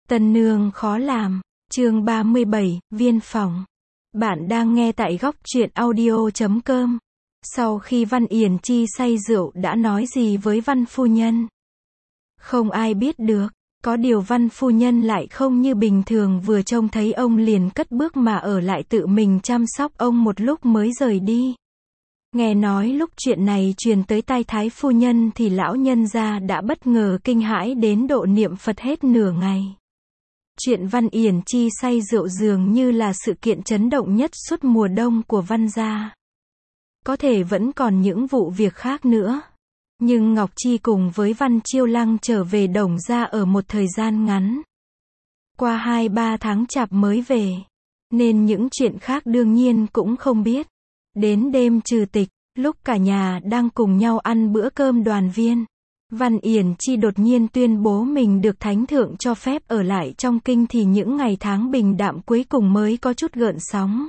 Tân nương khó làm. Chương 37, viên phòng. Bạn đang nghe tại góc truyện audio.com. Sau khi Văn Yển Chi say rượu đã nói gì với Văn phu nhân? Không ai biết được. Có điều Văn phu nhân lại không như bình thường, vừa trông thấy ông liền cất bước mà ở lại tự mình chăm sóc ông một lúc mới rời đi. Nghe nói lúc chuyện này truyền tới tai Thái phu nhân thì lão nhân gia đã bất ngờ kinh hãi đến độ niệm Phật hết nửa ngày. Chuyện Văn Yển Chi say rượu dường như là sự kiện chấn động nhất suốt mùa đông của Văn gia. Có thể vẫn còn những vụ việc khác nữa. Nhưng Ngọc Chi cùng với Văn Chiêu Lăng trở về Đồng gia ở một thời gian ngắn. Qua 2-3 tháng chạp mới về. Nên những chuyện khác đương nhiên cũng không biết. Đến đêm trừ tịch, lúc cả nhà đang cùng nhau ăn bữa cơm đoàn viên, Văn Yển Chi đột nhiên tuyên bố mình được Thánh Thượng cho phép ở lại trong kinh thì những ngày tháng bình đạm cuối cùng mới có chút gợn sóng.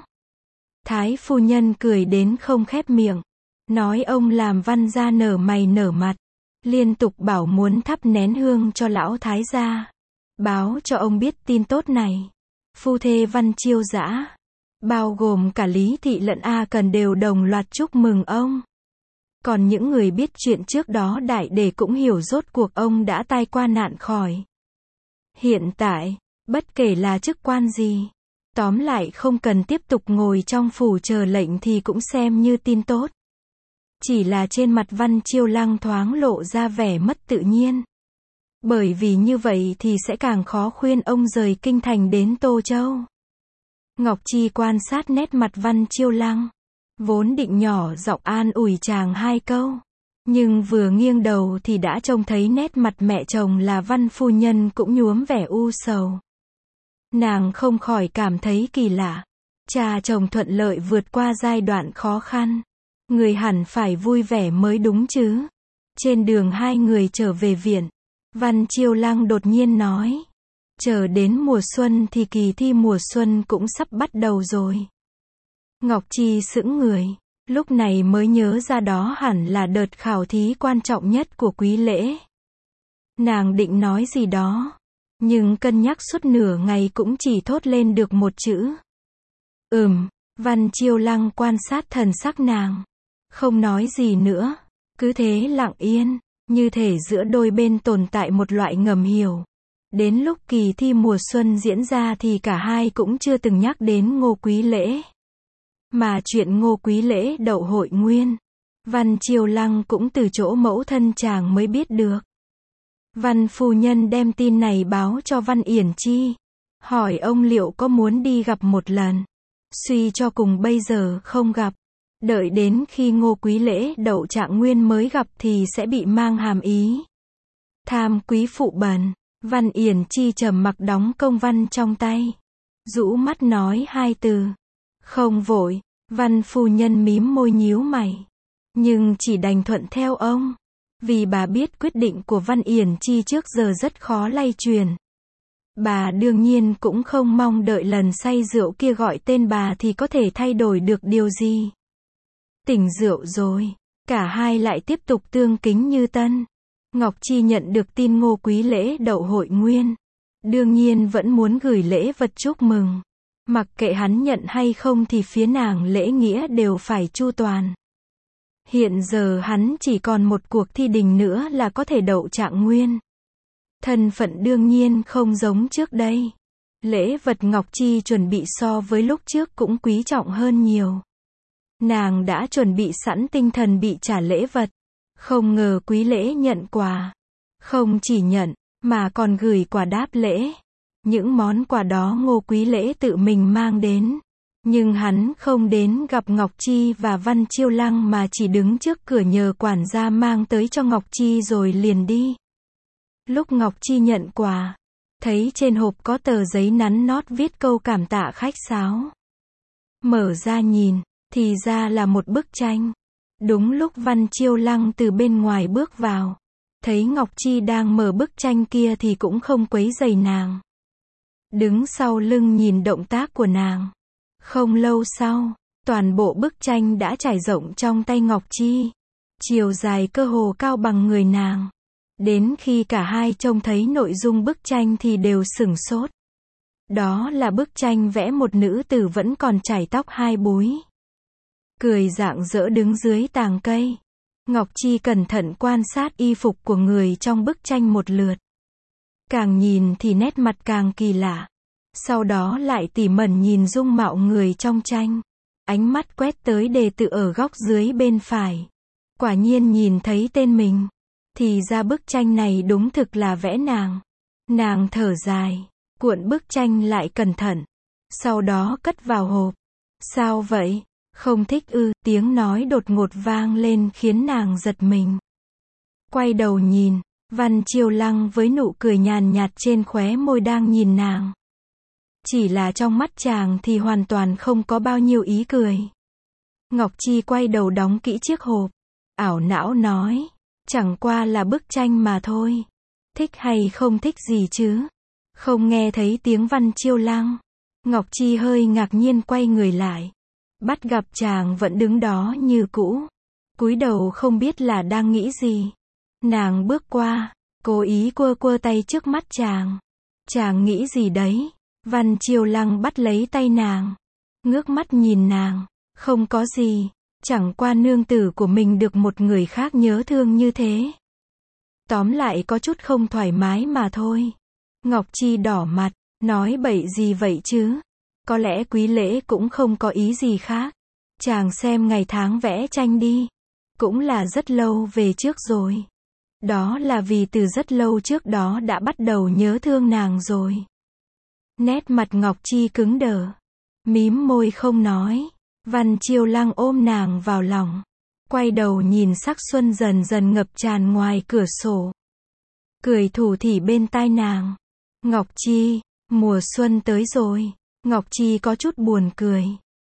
Thái phu nhân cười đến không khép miệng, nói ông làm Văn gia nở mày nở mặt, liên tục bảo muốn thắp nén hương cho lão thái gia, báo cho ông biết tin tốt này. Phu thê Văn Chiêu Dã, bao gồm cả Lý Thị lẫn A Cần đều đồng loạt chúc mừng ông. Còn những người biết chuyện trước đó đại để cũng hiểu rốt cuộc ông đã tai qua nạn khỏi. Hiện tại, bất kể là chức quan gì, tóm lại không cần tiếp tục ngồi trong phủ chờ lệnh thì cũng xem như tin tốt. Chỉ là trên mặt Văn Chiêu Lăng thoáng lộ ra vẻ mất tự nhiên. Bởi vì như vậy thì sẽ càng khó khuyên ông rời kinh thành đến Tô Châu. Ngọc Chi quan sát nét mặt Văn Chiêu Lăng, vốn định nhỏ giọng an ủi chàng 2 câu, nhưng vừa nghiêng đầu thì đã trông thấy nét mặt mẹ chồng là Văn phu nhân cũng nhuốm vẻ u sầu. Nàng không khỏi cảm thấy kỳ lạ. Cha chồng thuận lợi vượt qua giai đoạn khó khăn, người hẳn phải vui vẻ mới đúng chứ. Trên đường hai người trở về viện, Văn Chiêu Lăng đột nhiên nói, chờ đến mùa xuân thì kỳ thi mùa xuân cũng sắp bắt đầu rồi. Ngọc Chi sững người, lúc này mới nhớ ra đó hẳn là đợt khảo thí quan trọng nhất của quý lễ. Nàng định nói gì đó, nhưng cân nhắc suốt nửa ngày cũng chỉ thốt lên được một chữ. Văn Chiêu Lăng quan sát thần sắc nàng, không nói gì nữa, cứ thế lặng yên, như thể giữa đôi bên tồn tại một loại ngầm hiểu. Đến lúc kỳ thi mùa xuân diễn ra thì cả hai cũng chưa từng nhắc đến Ngô Quý Lễ. Mà chuyện Ngô Quý Lễ đậu hội nguyên, Văn Chiêu Lăng cũng từ chỗ mẫu thân chàng mới biết được. Văn phu nhân đem tin này báo cho Văn Yển Chi, hỏi ông liệu có muốn đi gặp một lần. Suy cho cùng bây giờ không gặp, đợi đến khi Ngô Quý Lễ đậu trạng nguyên mới gặp thì sẽ bị mang hàm ý tham quý phụ bần. Văn Yển Chi trầm mặc đóng công văn trong tay, rũ mắt nói 2 từ, không vội. Văn phu nhân mím môi nhíu mày, nhưng chỉ đành thuận theo ông, vì bà biết quyết định của Văn Yển Chi trước giờ rất khó lay truyền. Bà đương nhiên cũng không mong đợi lần say rượu kia gọi tên bà thì có thể thay đổi được điều gì. Tỉnh rượu rồi, cả hai lại tiếp tục tương kính như tân. Ngọc Chi nhận được tin Ngô Quý Lễ đậu hội nguyên, đương nhiên vẫn muốn gửi lễ vật chúc mừng. Mặc kệ hắn nhận hay không thì phía nàng lễ nghĩa đều phải chu toàn. Hiện giờ hắn chỉ còn một cuộc thi đình nữa là có thể đậu trạng nguyên. Thân phận đương nhiên không giống trước đây. Lễ vật Ngọc Chi chuẩn bị so với lúc trước cũng quý trọng hơn nhiều. Nàng đã chuẩn bị sẵn tinh thần bị trả lễ vật. Không ngờ Quý Lễ nhận quà. Không chỉ nhận, mà còn gửi quà đáp lễ. Những món quà đó Ngô Quý Lễ tự mình mang đến. Nhưng hắn không đến gặp Ngọc Chi và Văn Chiêu Lăng mà chỉ đứng trước cửa nhờ quản gia mang tới cho Ngọc Chi rồi liền đi. Lúc Ngọc Chi nhận quà, thấy trên hộp có tờ giấy nắn nót viết câu cảm tạ khách sáo. Mở ra nhìn, thì ra là một bức tranh. Đúng lúc Văn Chiêu Lăng từ bên ngoài bước vào, thấy Ngọc Chi đang mở bức tranh kia thì cũng không quấy rầy nàng. Đứng sau lưng nhìn động tác của nàng. Không lâu sau, toàn bộ bức tranh đã trải rộng trong tay Ngọc Chi. Chiều dài cơ hồ cao bằng người nàng. Đến khi cả hai trông thấy nội dung bức tranh thì đều sửng sốt. Đó là bức tranh vẽ một nữ tử vẫn còn chải tóc hai búi, cười rạng rỡ đứng dưới tàng cây. Ngọc Chi cẩn thận quan sát y phục của người trong bức tranh một lượt. Càng nhìn thì nét mặt càng kỳ lạ. Sau đó lại tỉ mẩn nhìn dung mạo người trong tranh. Ánh mắt quét tới đề tự ở góc dưới bên phải. Quả nhiên nhìn thấy tên mình. Thì ra bức tranh này đúng thực là vẽ nàng. Nàng thở dài, cuộn bức tranh lại cẩn thận. Sau đó cất vào hộp. Sao vậy? Không thích ư? Tiếng nói đột ngột vang lên khiến nàng giật mình. Quay đầu nhìn, Văn Chiêu Lăng với nụ cười nhàn nhạt trên khóe môi đang nhìn nàng. Chỉ là trong mắt chàng thì hoàn toàn không có bao nhiêu ý cười. Ngọc Chi quay đầu đóng kỹ chiếc hộp. Ảo não nói, chẳng qua là bức tranh mà thôi. Thích hay không thích gì chứ? Không nghe thấy tiếng Văn Chiêu Lăng. Ngọc Chi hơi ngạc nhiên quay người lại. Bắt gặp chàng vẫn đứng đó như cũ. Cúi đầu không biết là đang nghĩ gì. Nàng bước qua, cố ý quơ quơ tay trước mắt chàng. Chàng nghĩ gì đấy? Văn Chiêu Lăng bắt lấy tay nàng. Ngước mắt nhìn nàng. Không có gì. Chẳng qua nương tử của mình được một người khác nhớ thương như thế. Tóm lại có chút không thoải mái mà thôi. Ngọc Chi đỏ mặt, nói bậy gì vậy chứ? Có lẽ Quý Lễ cũng không có ý gì khác. Chàng xem ngày tháng vẽ tranh đi. Cũng là rất lâu về trước rồi. Đó là vì từ rất lâu trước đó đã bắt đầu nhớ thương nàng rồi. Nét mặt Ngọc Chi cứng đờ. Mím môi không nói. Văn Chiêu Lăng ôm nàng vào lòng. Quay đầu nhìn sắc xuân dần dần ngập tràn ngoài cửa sổ. Cười thủ thỉ bên tai nàng. Ngọc Chi, mùa xuân tới rồi. Ngọc Chi có chút buồn cười.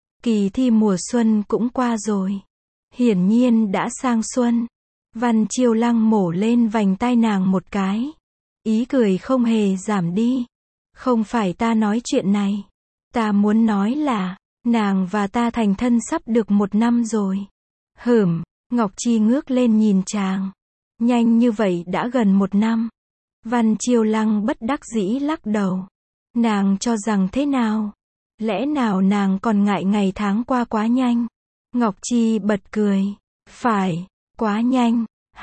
Kỳ thi mùa xuân cũng qua rồi. Hiển nhiên đã sang xuân. Văn Chiêu Lăng mổ lên vành tai nàng một cái. Ý cười không hề giảm đi. Không phải ta nói chuyện này. Ta muốn nói là, nàng và ta thành thân sắp được 1 năm rồi. Ngọc Chi ngước lên nhìn chàng. Nhanh như vậy đã gần 1 năm. Văn Chiêu Lăng bất đắc dĩ lắc đầu. Nàng cho rằng thế nào? Lẽ nào nàng còn ngại ngày tháng qua quá nhanh? Ngọc Chi bật cười. Phải, quá nhanh.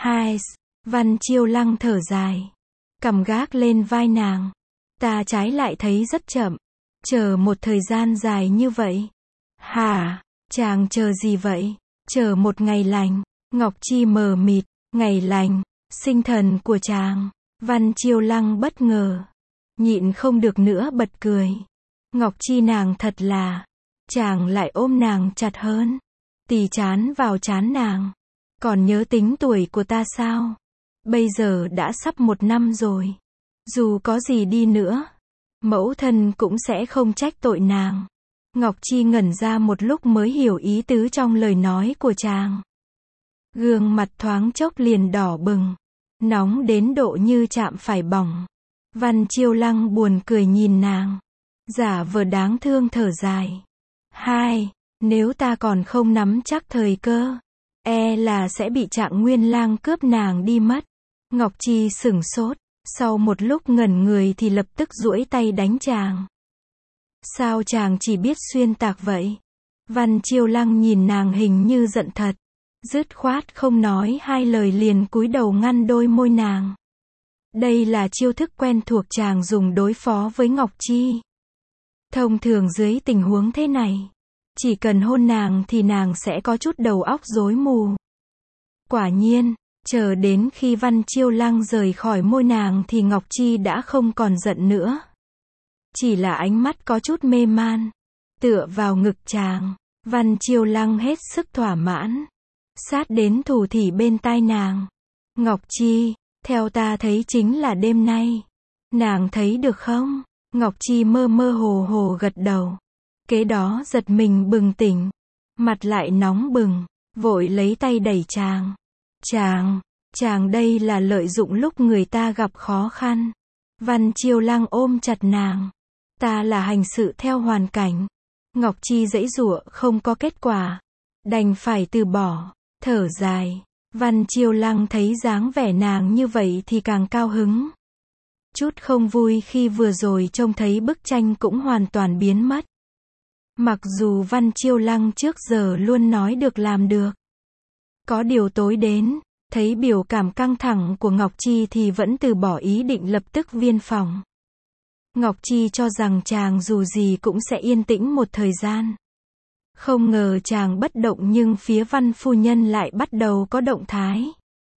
Văn Chiêu Lăng thở dài. Cầm gác lên vai nàng. Ta trái lại thấy rất chậm. Chờ một thời gian dài như vậy. Hả? Chàng chờ gì vậy? Chờ một ngày lành. Ngọc Chi mờ mịt. Ngày lành. Sinh thần của chàng. Văn Chiêu Lăng bất ngờ. Nhịn không được nữa bật cười. Ngọc Chi nàng thật là. Chàng lại ôm nàng chặt hơn. Tì chán vào chán nàng. Còn nhớ tính tuổi của ta sao? Bây giờ đã sắp 1 năm rồi. Dù có gì đi nữa, mẫu thân cũng sẽ không trách tội nàng. Ngọc Chi ngẩn ra một lúc mới hiểu ý tứ trong lời nói của chàng. Gương mặt thoáng chốc liền đỏ bừng. Nóng đến độ như chạm phải bỏng. Văn Chiêu Lăng buồn cười nhìn nàng. Giả vờ đáng thương thở dài. Nếu ta còn không nắm chắc thời cơ, e là sẽ bị Trạng Nguyên Lang cướp nàng đi mất. Ngọc Chi sửng sốt. Sau một lúc ngẩn người thì lập tức duỗi tay đánh chàng. Sao chàng chỉ biết xuyên tạc vậy? Văn Chiêu Lăng nhìn nàng hình như giận thật. Dứt khoát không nói 2 lời liền cúi đầu ngăn đôi môi nàng. Đây là chiêu thức quen thuộc chàng dùng đối phó với Ngọc Chi. Thông thường dưới tình huống thế này, chỉ cần hôn nàng thì nàng sẽ có chút đầu óc rối mù. Quả nhiên, chờ đến khi Văn Chiêu Lăng rời khỏi môi nàng thì Ngọc Chi đã không còn giận nữa. Chỉ là ánh mắt có chút mê man. Tựa vào ngực chàng, Văn Chiêu Lăng hết sức thỏa mãn. Sát đến thủ thỉ bên tai nàng. Ngọc Chi, theo ta thấy chính là đêm nay. Nàng thấy được không? Ngọc Chi mơ mơ hồ hồ gật đầu. Kế đó giật mình bừng tỉnh. Mặt lại nóng bừng, vội lấy tay đẩy chàng. Chàng đây là lợi dụng lúc người ta gặp khó khăn. Văn Chiêu Lăng ôm chặt nàng. Ta là hành sự theo hoàn cảnh. Ngọc Chi giãy giụa không có kết quả. Đành phải từ bỏ, thở dài. Văn Chiêu Lăng thấy dáng vẻ nàng như vậy thì càng cao hứng. Chút không vui khi vừa rồi trông thấy bức tranh cũng hoàn toàn biến mất. Mặc dù Văn Chiêu Lăng trước giờ luôn nói được làm được. Có điều tối đến, thấy biểu cảm căng thẳng của Ngọc Chi thì vẫn từ bỏ ý định lập tức viên phòng. Ngọc Chi cho rằng chàng dù gì cũng sẽ yên tĩnh một thời gian. Không ngờ chàng bất động nhưng phía Văn phu nhân lại bắt đầu có động thái.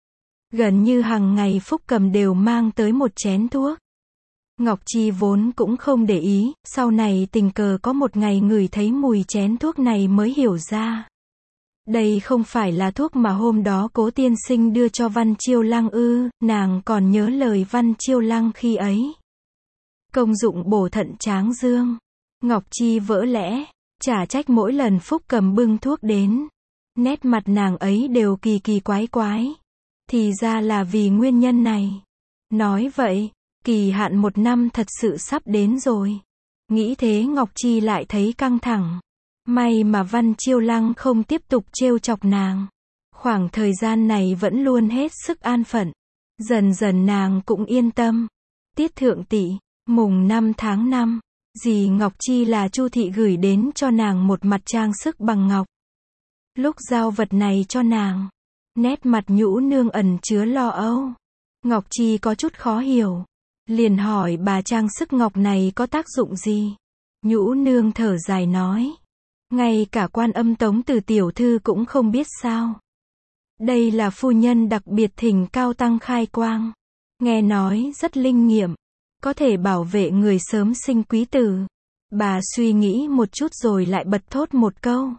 Gần như hàng ngày Phúc Cầm đều mang tới một chén thuốc. Ngọc Chi vốn cũng không để ý, sau này tình cờ có một ngày ngửi thấy mùi chén thuốc này mới hiểu ra. Đây không phải là thuốc mà hôm đó Cố tiên sinh đưa cho Văn Chiêu Lăng ư, nàng còn nhớ lời Văn Chiêu Lăng khi ấy. Công dụng bổ thận tráng dương. Ngọc Chi vỡ lẽ, chả trách mỗi lần Phúc Cầm bưng thuốc đến. Nét mặt nàng ấy đều kỳ kỳ quái quái. Thì ra là vì nguyên nhân này. Nói vậy, kỳ hạn 1 năm thật sự sắp đến rồi. Nghĩ thế Ngọc Chi lại thấy căng thẳng. May mà Văn Chiêu Lăng không tiếp tục trêu chọc nàng. Khoảng thời gian này vẫn luôn hết sức an phận. Dần dần nàng cũng yên tâm. Tiết Thượng Tỵ, mùng 5 tháng 5, dì Ngọc Chi là Chu thị gửi đến cho nàng một mặt trang sức bằng ngọc. Lúc giao vật này cho nàng, nét mặt Nhũ nương ẩn chứa lo âu. Ngọc Chi có chút khó hiểu, liền hỏi bà trang sức ngọc này có tác dụng gì. Nhũ nương thở dài nói, ngay cả Quan Âm Tống Từ tiểu thư cũng không biết sao. Đây là phu nhân đặc biệt thỉnh cao tăng khai quang, nghe nói rất linh nghiệm, có thể bảo vệ người sớm sinh quý tử. Bà suy nghĩ một chút rồi lại bật thốt một câu,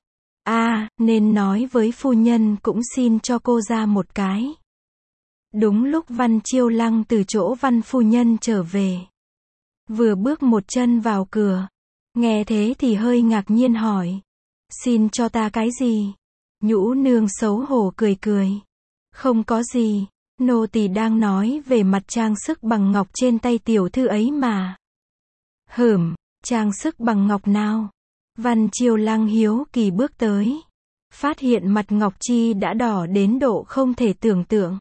nên nói với phu nhân cũng xin cho cô ra một cái. Đúng lúc Văn Chiêu Lăng từ chỗ Văn phu nhân trở về, vừa bước một chân vào cửa, nghe thế thì hơi ngạc nhiên hỏi, xin cho ta cái gì? Nhũ nương xấu hổ cười cười, không có gì, nô tỳ đang nói về mặt trang sức bằng ngọc trên tay tiểu thư ấy mà. Trang sức bằng ngọc nào? Văn Chiêu Lăng hiếu kỳ bước tới, phát hiện mặt Ngọc Chi đã đỏ đến độ không thể tưởng tượng.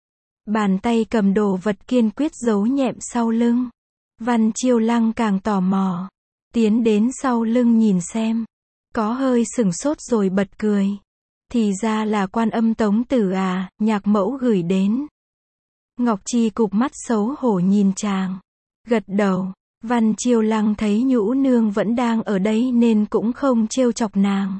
Bàn tay cầm đồ vật kiên quyết giấu nhẹm sau lưng. Văn Chiêu Lăng càng tò mò, tiến đến sau lưng nhìn xem, có hơi sửng sốt rồi bật cười. Thì ra là Quan Âm Tống Tử à, nhạc mẫu gửi đến. Ngọc Chi cụp mắt xấu hổ nhìn chàng, gật đầu. Văn Chiêu Lăng thấy Nhũ nương vẫn đang ở đây nên cũng không trêu chọc nàng.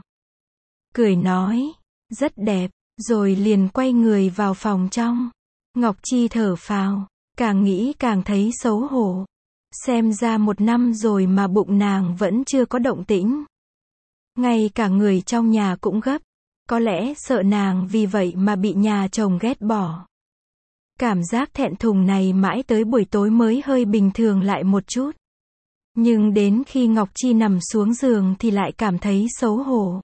Cười nói, rất đẹp, rồi liền quay người vào phòng trong. Ngọc Chi thở phào, càng nghĩ càng thấy xấu hổ. Xem ra 1 năm rồi mà bụng nàng vẫn chưa có động tĩnh. Ngay cả người trong nhà cũng gấp, có lẽ sợ nàng vì vậy mà bị nhà chồng ghét bỏ. Cảm giác thẹn thùng này mãi tới buổi tối mới hơi bình thường lại một chút. Nhưng đến khi Ngọc Chi nằm xuống giường thì lại cảm thấy xấu hổ.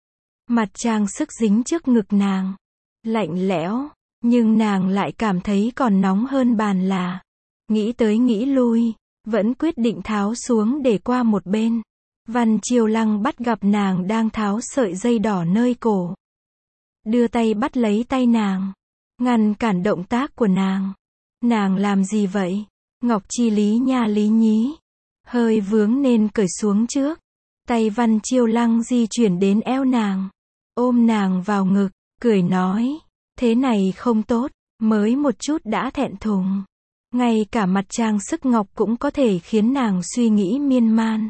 Mặt trang sức dính trước ngực nàng, lạnh lẽo, nhưng nàng lại cảm thấy còn nóng hơn bàn là. Nghĩ tới nghĩ lui, vẫn quyết định tháo xuống để qua một bên. Văn Chiêu Lăng bắt gặp nàng đang tháo sợi dây đỏ nơi cổ. Đưa tay bắt lấy tay nàng, ngăn cản động tác của nàng. Nàng làm gì vậy? Ngọc Chi lý nha lý nhí, hơi vướng nên cởi xuống trước. Tay Văn Chiêu Lăng di chuyển đến eo nàng, ôm nàng vào ngực, cười nói, thế này không tốt, mới một chút đã thẹn thùng. Ngay cả mặt trang sức ngọc cũng có thể khiến nàng suy nghĩ miên man.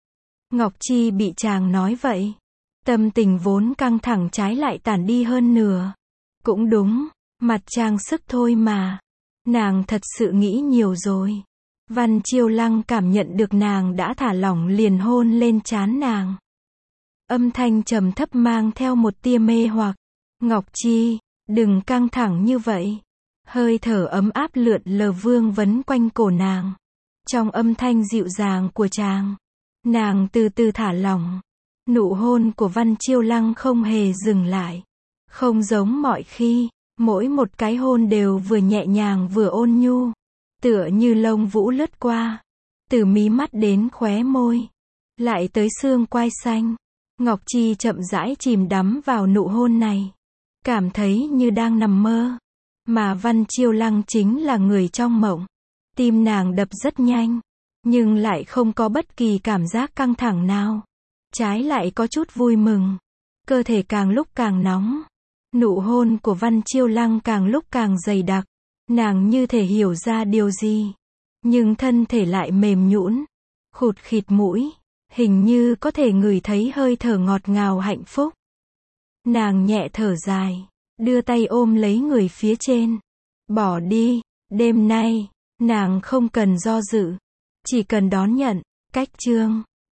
Ngọc Chi bị chàng nói vậy, tâm tình vốn căng thẳng trái lại tản đi hơn nửa. Cũng đúng, mặt trang sức thôi mà. Nàng thật sự nghĩ nhiều rồi. Văn Chiêu Lăng cảm nhận được nàng đã thả lỏng liền hôn lên trán nàng. Âm thanh trầm thấp mang theo một tia mê hoặc. Ngọc Chi, đừng căng thẳng như vậy. Hơi thở ấm áp lượn lờ vương vấn quanh cổ nàng. Trong âm thanh dịu dàng của chàng, nàng từ từ thả lỏng. Nụ hôn của Văn Chiêu Lăng không hề dừng lại. Không giống mọi khi, mỗi một cái hôn đều vừa nhẹ nhàng vừa ôn nhu. Tựa như lông vũ lướt qua, từ mí mắt đến khóe môi, lại tới xương quai xanh. Ngọc Chi chậm rãi chìm đắm vào nụ hôn này. cảm thấy như đang nằm mơ. Mà Văn Chiêu Lăng chính là người trong mộng. Tim nàng đập rất nhanh, nhưng lại không có bất kỳ cảm giác căng thẳng nào. Trái lại có chút vui mừng. Cơ thể càng lúc càng nóng. Nụ hôn của Văn Chiêu Lăng càng lúc càng dày đặc. Nàng như thể hiểu ra điều gì. Nhưng thân thể lại mềm nhũn, khụt khịt mũi. Hình như có thể ngửi thấy hơi thở ngọt ngào hạnh phúc. Nàng nhẹ thở dài, đưa tay ôm lấy người phía trên. Bỏ đi, đêm nay, nàng không cần do dự, chỉ cần đón nhận. Cách chương